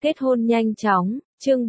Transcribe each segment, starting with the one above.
Kết hôn nhanh chóng, chương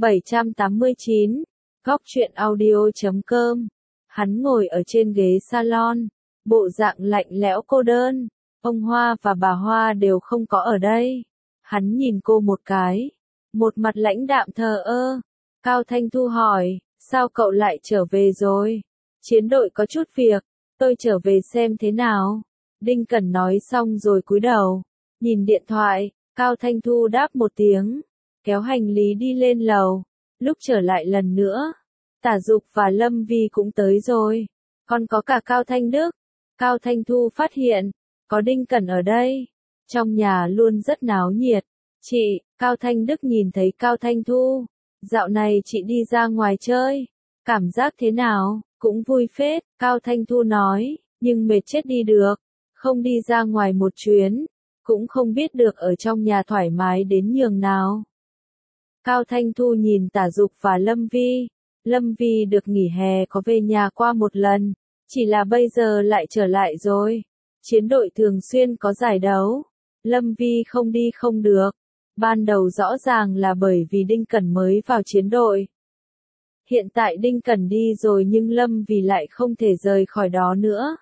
789, góc truyện audio.com. Hắn ngồi ở trên ghế salon, bộ dạng lạnh lẽo cô đơn, ông Hoa và bà Hoa đều không có ở đây. Hắn nhìn cô một cái, một mặt lãnh đạm thờ ơ. Cao Thanh Thu hỏi, sao cậu lại trở về rồi? Chiến đội có chút việc, tôi trở về xem thế nào. Đinh Cẩn nói xong rồi cúi đầu, nhìn điện thoại. Cao Thanh Thu đáp một tiếng, kéo hành lý đi lên lầu. Lúc trở lại lần nữa, Tả Dục và Lâm Vi cũng tới rồi, còn có cả Cao Thanh Đức. Cao Thanh Thu phát hiện, có Đinh Cẩn ở đây, trong nhà luôn rất náo nhiệt. Chị, Cao Thanh Đức nhìn thấy Cao Thanh Thu, dạo này chị đi ra ngoài chơi, cảm giác thế nào? Cũng vui phết, Cao Thanh Thu nói, nhưng mệt chết đi được, không đi ra ngoài một chuyến, cũng không biết được ở trong nhà thoải mái đến nhường nào. Cao Thanh Thu nhìn Tả Dục và Lâm Vi. Lâm Vi được nghỉ hè có về nhà qua một lần, chỉ là bây giờ lại trở lại rồi. Chiến đội thường xuyên có giải đấu, Lâm Vi không đi không được. Ban đầu rõ ràng là bởi vì Đinh Cẩn mới vào chiến đội. Hiện tại Đinh Cẩn đi rồi nhưng Lâm Vi lại không thể rời khỏi đó nữa.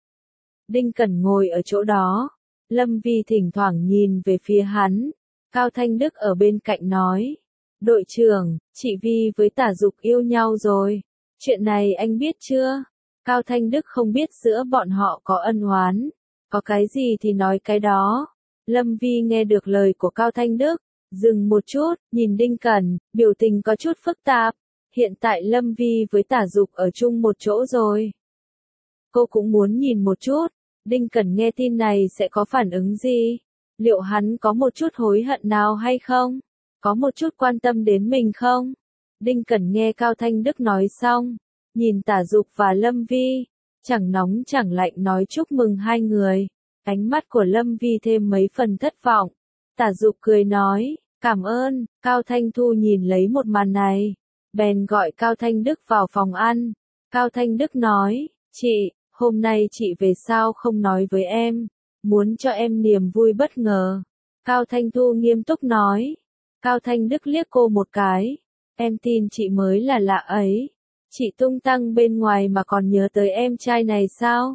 Đinh Cẩn ngồi ở chỗ đó, Lâm Vi thỉnh thoảng nhìn về phía hắn. Cao Thanh Đức ở bên cạnh nói, đội trưởng, chị Vi với Tả Dục yêu nhau rồi, chuyện này anh biết chưa? Cao Thanh Đức không biết giữa bọn họ có ân oán, có cái gì thì nói cái đó. Lâm Vi nghe được lời của Cao Thanh Đức, dừng một chút, nhìn Đinh Cẩn, biểu tình có chút phức tạp. Hiện tại Lâm Vi với Tả Dục ở chung một chỗ rồi. Cô cũng muốn nhìn một chút, Đinh Cẩn nghe tin này sẽ có phản ứng gì? Liệu hắn có một chút hối hận nào hay không? Có một chút quan tâm đến mình không? Đinh Cẩn nghe Cao Thanh Đức nói xong, nhìn Tả Dục và Lâm Vi, chẳng nóng chẳng lạnh nói chúc mừng hai người. Ánh mắt của Lâm Vi thêm mấy phần thất vọng. Tả Dục cười nói, cảm ơn. Cao Thanh Thu nhìn lấy một màn này, bèn gọi Cao Thanh Đức vào phòng ăn. Cao Thanh Đức nói, chị, hôm nay chị về sao không nói với em, muốn cho em niềm vui bất ngờ. Cao Thanh Thu nghiêm túc nói. Cao Thanh Đức liếc cô một cái, em tin chị mới là lạ ấy. Chị tung tăng bên ngoài mà còn nhớ tới em trai này sao?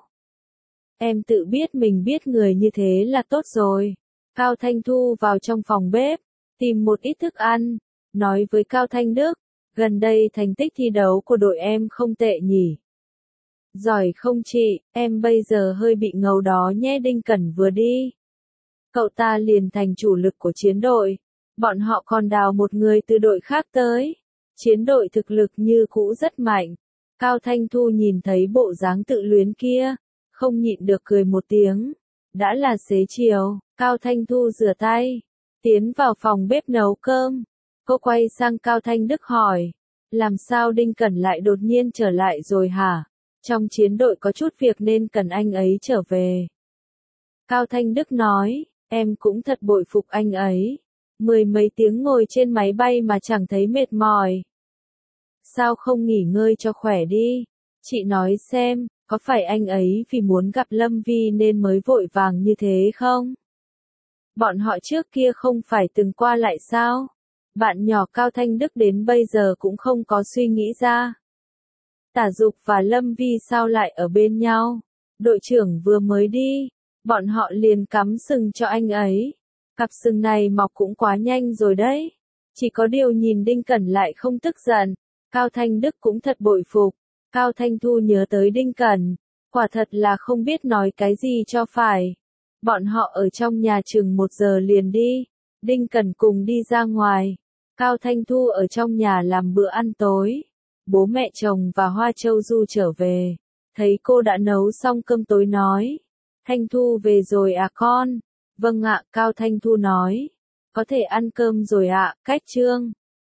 Em tự biết mình biết người như thế là tốt rồi. Cao Thanh Thu vào trong phòng bếp, tìm một ít thức ăn, nói với Cao Thanh Đức, gần đây thành tích thi đấu của đội em không tệ nhỉ. Giỏi không chị, em bây giờ hơi bị ngầu đó nhé. Đinh Cẩn vừa đi, cậu ta liền thành chủ lực của chiến đội. Bọn họ còn đào một người từ đội khác tới. Chiến đội thực lực như cũ rất mạnh. Cao Thanh Thu nhìn thấy bộ dáng tự luyến kia, không nhịn được cười một tiếng. Đã là xế chiều, Cao Thanh Thu rửa tay, tiến vào phòng bếp nấu cơm. Cô quay sang Cao Thanh Đức hỏi, làm sao Đinh Cẩn lại đột nhiên trở lại rồi hả? Trong chiến đội có chút việc nên cần anh ấy trở về. Cao Thanh Đức nói, em cũng thật bội phục anh ấy. Mười mấy tiếng ngồi trên máy bay mà chẳng thấy mệt mỏi. Sao không nghỉ ngơi cho khỏe đi? Chị nói xem, có phải anh ấy vì muốn gặp Lâm Vi nên mới vội vàng như thế không? Bọn họ trước kia không phải từng qua lại sao? Bạn nhỏ Cao Thanh Đức đến bây giờ cũng không có suy nghĩ ra. Tả Dục và Lâm Vi sao lại ở bên nhau? Đội trưởng vừa mới đi, bọn họ liền cắm sừng cho anh ấy. Cặp sừng này mọc cũng quá nhanh rồi đấy. Chỉ có điều nhìn Đinh Cẩn lại không tức giận. Cao Thanh Đức cũng thật bội phục. Cao Thanh Thu nhớ tới Đinh Cẩn, quả thật là không biết nói cái gì cho phải. Bọn họ ở trong nhà chừng 1 giờ liền đi. Đinh Cẩn cùng đi ra ngoài. Cao Thanh Thu ở trong nhà làm bữa ăn tối. Bố mẹ chồng và Hoa Châu Du trở về. Thấy cô đã nấu xong cơm tối nói. Thanh Thu về rồi à con? Vâng ạ, Cao Thanh Thu nói. Có thể ăn cơm rồi ạ, cách Trương.